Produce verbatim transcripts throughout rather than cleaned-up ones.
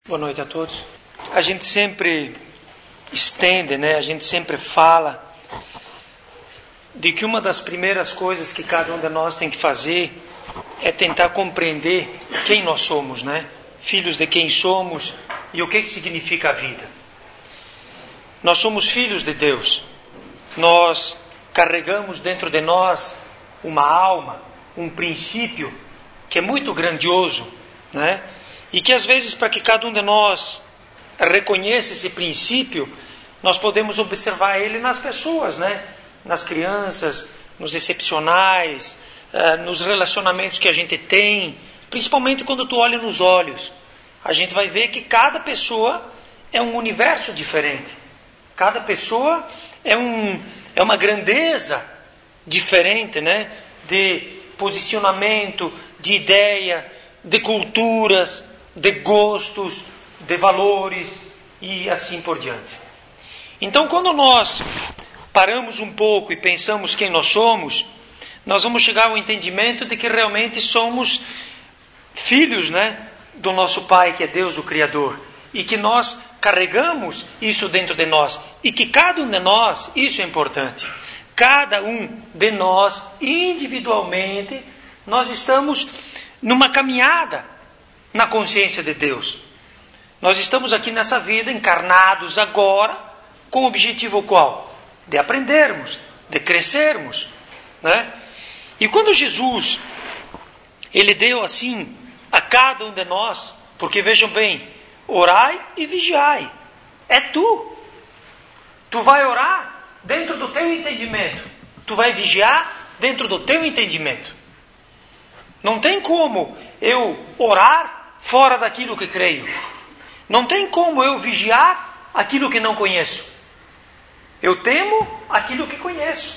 Boa noite a todos. A gente sempre estende, né? A gente sempre fala de que uma das primeiras coisas que cada um de nós tem que fazer é tentar compreender quem nós somos, né? Filhos de quem somos e o que, que significa a vida. Nós somos filhos de Deus. Nós carregamos dentro de nós uma alma, um princípio que é muito grandioso, né? E que às vezes, para que cada um de nós reconheça esse princípio, nós podemos observar ele nas pessoas, né? Nas crianças, nos excepcionais, uh, nos relacionamentos que a gente tem, principalmente quando tu olha nos olhos. A gente vai ver que cada pessoa é um universo diferente. Cada pessoa é, um, é uma grandeza diferente, né? De posicionamento, de ideia, de culturas, de gostos, de valores e assim por diante. Então, quando nós paramos um pouco e pensamos quem nós somos, nós vamos chegar ao entendimento de que realmente somos filhos, né, do nosso Pai, que é Deus, o Criador, e que nós carregamos isso dentro de nós, e que cada um de nós, isso é importante, cada um de nós, individualmente, nós estamos numa caminhada na consciência de Deus. Nós estamos aqui nessa vida, encarnados agora, com o objetivo qual? De aprendermos, de crescermos, né? E quando Jesus, Ele deu assim a cada um de nós, porque vejam bem, orai e vigiai, é tu. Tu vai orar dentro do teu entendimento, tu vai vigiar dentro do teu entendimento. Não tem como eu orar fora daquilo que creio. Não tem como eu vigiar aquilo que não conheço. Eu temo aquilo que conheço.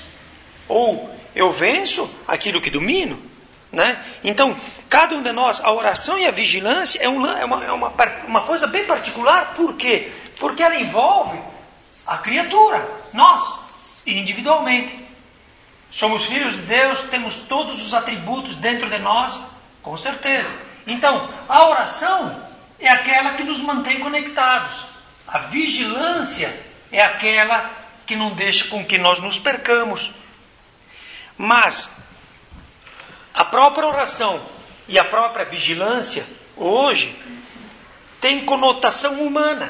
Ou eu venço aquilo que domino, né? Então, cada um de nós, a oração e a vigilância é, um, é, uma, é uma, uma coisa bem particular. Por quê? Porque ela envolve a criatura, nós, individualmente. Somos filhos de Deus, temos todos os atributos dentro de nós, com certeza. Então, a oração é aquela que nos mantém conectados. A vigilância é aquela que não deixa com que nós nos percamos. Mas a própria oração e a própria vigilância, hoje, tem conotação humana.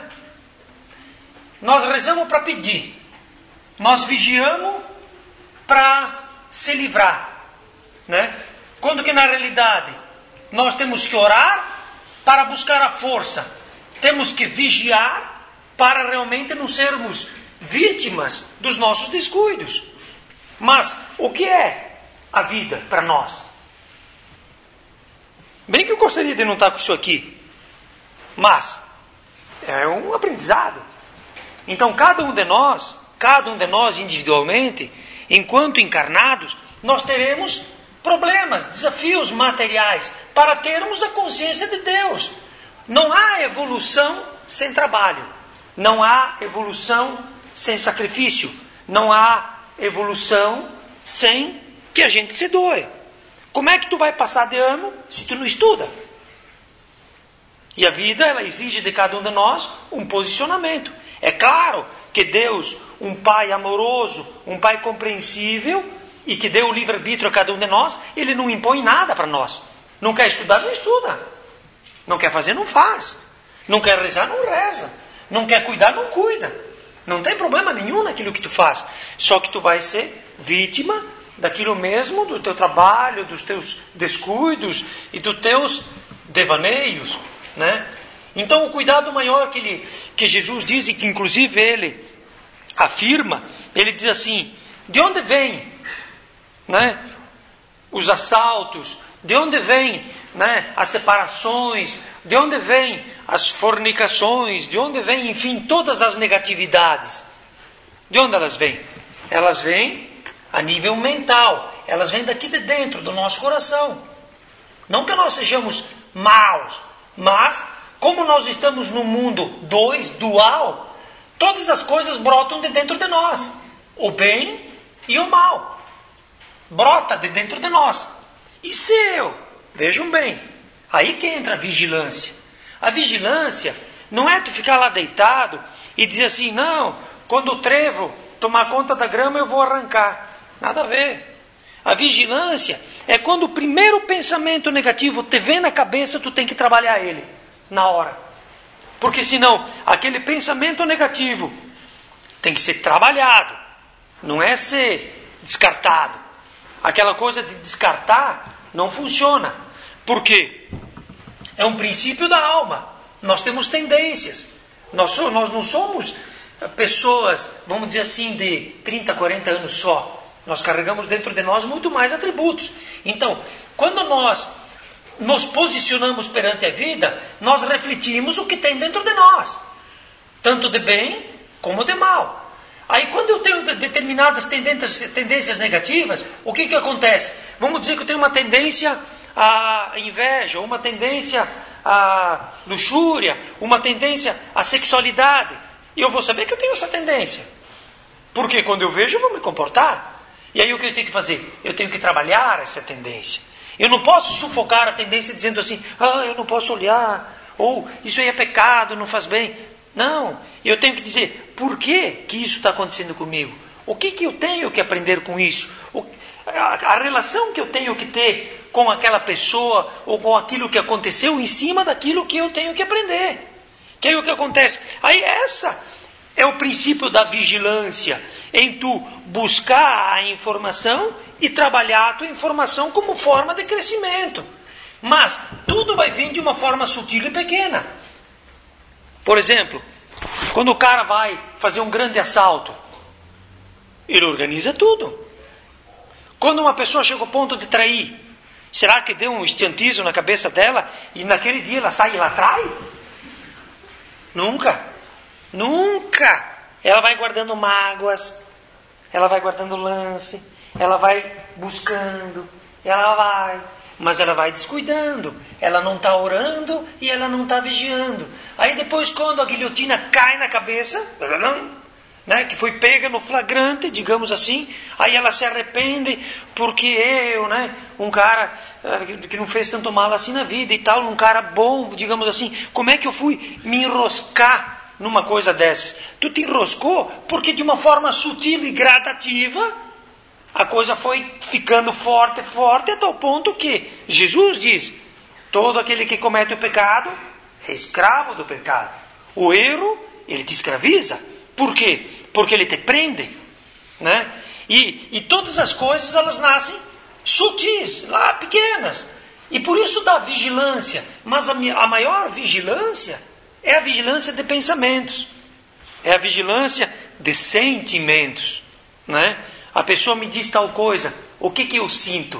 Nós rezamos para pedir. Nós vigiamos para se livrar, né? Quando que na realidade nós temos que orar para buscar a força. Temos que vigiar para realmente não sermos vítimas dos nossos descuidos. Mas o que é a vida para nós? Bem que eu gostaria de não estar com isso aqui, mas é um aprendizado. Então cada um de nós, cada um de nós individualmente, enquanto encarnados, nós teremos problemas, desafios materiais, para termos a consciência de Deus. Não há evolução sem trabalho. Não há evolução sem sacrifício. Não há evolução sem que a gente se doe. Como é que tu vai passar de ano se tu não estuda? E a vida, ela exige de cada um de nós um posicionamento. É claro que Deus, um Pai amoroso, um Pai compreensível, e que deu o livre-arbítrio a cada um de nós, Ele não impõe nada para nós. Não quer estudar, não estuda. Não quer fazer, não faz. Não quer rezar, não reza. Não quer cuidar, não cuida. Não tem problema nenhum naquilo que tu faz. Só que tu vai ser vítima daquilo mesmo, do teu trabalho, dos teus descuidos e dos teus devaneios, né? Então o cuidado maior que, ele, que Jesus diz, e que inclusive Ele afirma, Ele diz assim, de onde vem, né, os assaltos, de onde vêm, né, as separações, de onde vêm as fornicações, de onde vêm, enfim, todas as negatividades. De onde elas vêm? Elas vêm a nível mental, elas vêm daqui de dentro, do nosso coração. Não que nós sejamos maus, mas como nós estamos num mundo dois, dual, todas as coisas brotam de dentro de nós, o bem e o mal. Brota de dentro de nós. E se eu, vejam bem, aí que entra a vigilância. A vigilância não é tu ficar lá deitado e dizer assim, não, quando o trevo tomar conta da grama eu vou arrancar. Nada a ver. A vigilância é quando o primeiro pensamento negativo te vem na cabeça, tu tem que trabalhar ele na hora. Porque senão, aquele pensamento negativo tem que ser trabalhado, não é ser descartado. Aquela coisa de descartar não funciona. Por quê? É um princípio da alma. Nós temos tendências. Nós, nós não somos pessoas, vamos dizer assim, de trinta, quarenta anos só. Nós carregamos dentro de nós muito mais atributos. Então, quando nós nos posicionamos perante a vida, nós refletimos o que tem dentro de nós. Tanto de bem como de mal. Aí quando eu tenho determinadas tendências, tendências negativas, o que que acontece? Vamos dizer que eu tenho uma tendência à inveja, uma tendência à luxúria, uma tendência à sexualidade. E eu vou saber que eu tenho essa tendência. Porque quando eu vejo, eu vou me comportar. E aí o que eu tenho que fazer? Eu tenho que trabalhar essa tendência. Eu não posso sufocar a tendência dizendo assim, ah, eu não posso olhar, ou isso aí é pecado, não faz bem. Não, eu tenho que dizer, por que que isso está acontecendo comigo? O que que eu tenho que aprender com isso? O, a, a relação que eu tenho que ter com aquela pessoa, ou com aquilo que aconteceu em cima daquilo que eu tenho que aprender. Que é o que acontece? Aí essa é o princípio da vigilância, em tu buscar a informação e trabalhar a tua informação como forma de crescimento. Mas tudo vai vir de uma forma sutil e pequena. Por exemplo, quando o cara vai fazer um grande assalto, ele organiza tudo. Quando uma pessoa chega ao ponto de trair, será que deu um estiantismo na cabeça dela e naquele dia ela sai e ela trai? Nunca. Nunca. Ela vai guardando mágoas, ela vai guardando lance, ela vai buscando, ela vai, mas ela vai descuidando, ela não está orando e ela não está vigiando. Aí depois quando a guilhotina cai na cabeça, né, que foi pega no flagrante, digamos assim, aí ela se arrepende porque eu, né, um cara que não fez tanto mal assim na vida e tal, um cara bom, digamos assim, como é que eu fui me enroscar numa coisa dessas? Tu te enroscou porque de uma forma sutil e gradativa a coisa foi ficando forte, forte, a tal ponto que Jesus diz, todo aquele que comete o pecado é escravo do pecado. O erro, ele te escraviza. Por quê? Porque ele te prende, né? E, e todas as coisas, elas nascem sutis, lá pequenas. E por isso dá vigilância. Mas a, a maior vigilância é a vigilância de pensamentos. É a vigilância de sentimentos, né? A pessoa me diz tal coisa, o que que eu sinto?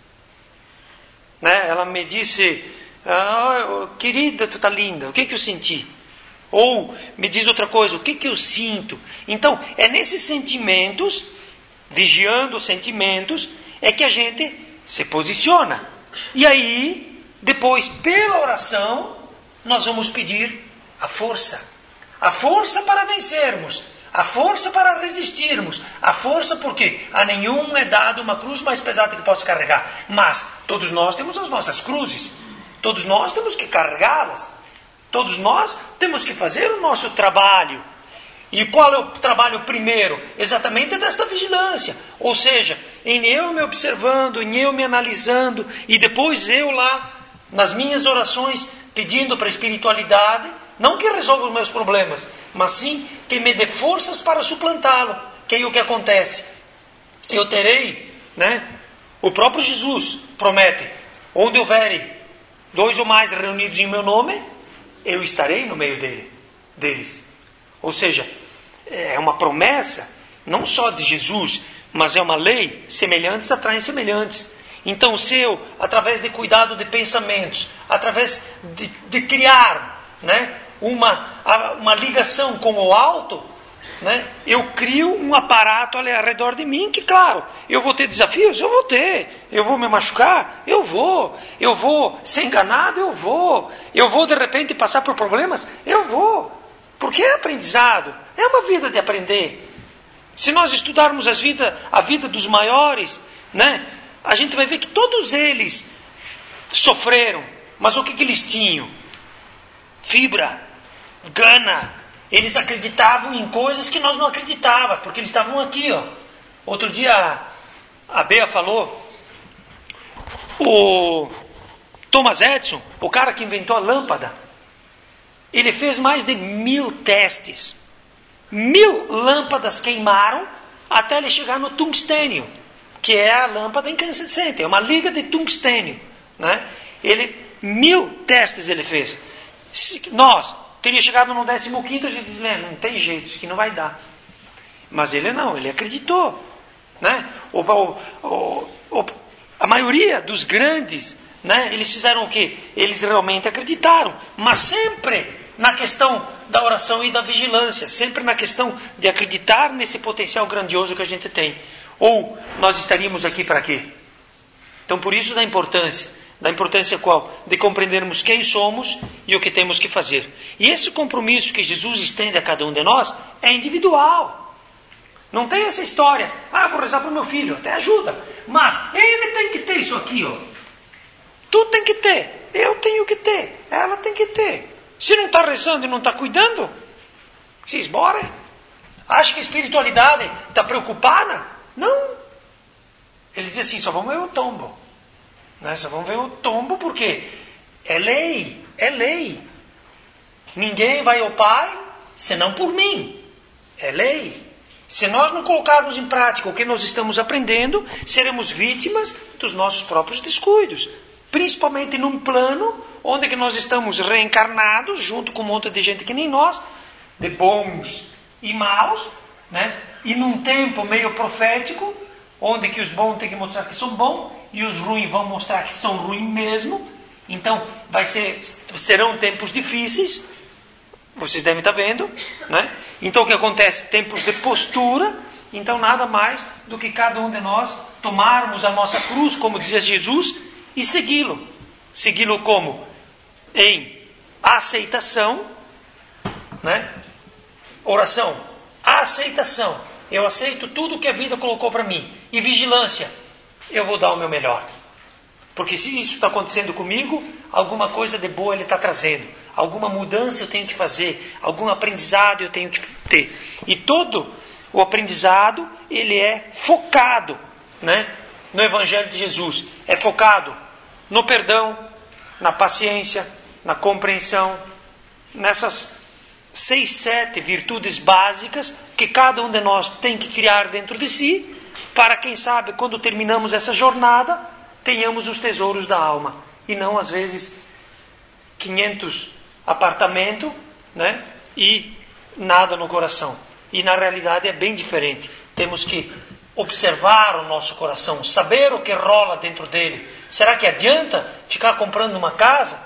Né? Ela me disse, ah, querida, tu tá linda, o que que eu senti? Ou me diz outra coisa, o que que eu sinto? Então, é nesses sentimentos, vigiando os sentimentos, é que a gente se posiciona. E aí, depois, pela oração, nós vamos pedir a força. A força para vencermos. A força para resistirmos. A força porque a nenhum é dado uma cruz mais pesada que possa carregar. Mas todos nós temos as nossas cruzes. Todos nós temos que carregá-las. Todos nós temos que fazer o nosso trabalho. E qual é o trabalho primeiro? Exatamente desta vigilância. Ou seja, em eu me observando, em eu me analisando, e depois eu lá, nas minhas orações, pedindo para a espiritualidade, não que resolva os meus problemas, mas sim que me dê forças para suplantá-lo. Que é o que acontece? Eu terei, né? O próprio Jesus promete, onde houverem dois ou mais reunidos em meu nome, eu estarei no meio dele, deles. Ou seja, é uma promessa, não só de Jesus, mas é uma lei, semelhantes atraem semelhantes. Então, se eu, através de cuidado de pensamentos, através de, de criar, né, uma, uma ligação com o alto, né, eu crio um aparato ali ao redor de mim que, claro, eu vou ter desafios, eu vou ter, eu vou me machucar, eu vou, eu vou ser enganado, eu vou, eu vou de repente passar por problemas, eu vou, porque é aprendizado, é uma vida de aprender. Se nós estudarmos as vida, a vida dos maiores, né, a gente vai ver que todos eles sofreram, mas o que, que eles tinham? fibra, gana. Eles acreditavam em coisas que nós não acreditávamos, porque eles estavam aqui, ó. Outro dia a Bea falou, o Thomas Edison, o cara que inventou a lâmpada, ele fez mais de mil testes. Mil lâmpadas queimaram até ele chegar no tungstênio, que é a lâmpada incandescente, é uma liga de tungstênio, né? Ele, mil testes ele fez. Se, nós teria chegado no décimo quinto, a gente diz, né, não tem jeito, isso aqui não vai dar. Mas ele não, ele acreditou, né? O, o, o, o, a maioria dos grandes, né, eles fizeram o quê? Eles realmente acreditaram, mas sempre na questão da oração e da vigilância, sempre na questão de acreditar nesse potencial grandioso que a gente tem. Ou nós estaríamos aqui para quê? Então, por isso da importância. Da importância qual? De compreendermos quem somos e o que temos que fazer. E esse compromisso que Jesus estende a cada um de nós é individual. Não tem essa história, ah, vou rezar para o meu filho, até ajuda. Mas ele tem que ter isso aqui, ó. Tu tem que ter, eu tenho que ter, ela tem que ter. Se não está rezando e não está cuidando, se esbora. Acha que a espiritualidade está preocupada? Não. Ele diz assim, só vamos ver o tombo. Né? Só vamos ver o tombo porque é lei, é lei. Ninguém vai ao Pai senão por mim. É lei. Se nós não colocarmos em prática o que nós estamos aprendendo, seremos vítimas dos nossos próprios descuidos. Principalmente num plano onde que nós estamos reencarnados, junto com um monte de gente que nem nós, de bons e maus, né? E num tempo meio profético, onde que os bons têm que mostrar que são bons, e os ruins vão mostrar que são ruins mesmo. Então, vai ser, serão tempos difíceis, vocês devem estar vendo, né? Então, o que acontece? Tempos de postura. Então, nada mais do que cada um de nós tomarmos a nossa cruz, como dizia Jesus, e segui-lo. Segui-lo como? Em aceitação, né? Oração, aceitação. Eu aceito tudo que a vida colocou para mim. E vigilância, eu vou dar o meu melhor. Porque se isso está acontecendo comigo, alguma coisa de boa Ele está trazendo. Alguma mudança eu tenho que fazer. Algum aprendizado eu tenho que ter. E todo o aprendizado, ele é focado, né, no Evangelho de Jesus. É focado no perdão, na paciência, na compreensão, nessas seis, sete virtudes básicas que cada um de nós tem que criar dentro de si, para quem sabe, quando terminamos essa jornada, tenhamos os tesouros da alma. E não, às vezes, quinhentos apartamentos, né, e nada no coração. E na realidade é bem diferente. Temos que observar o nosso coração, saber o que rola dentro dele. Será que adianta ficar comprando uma casa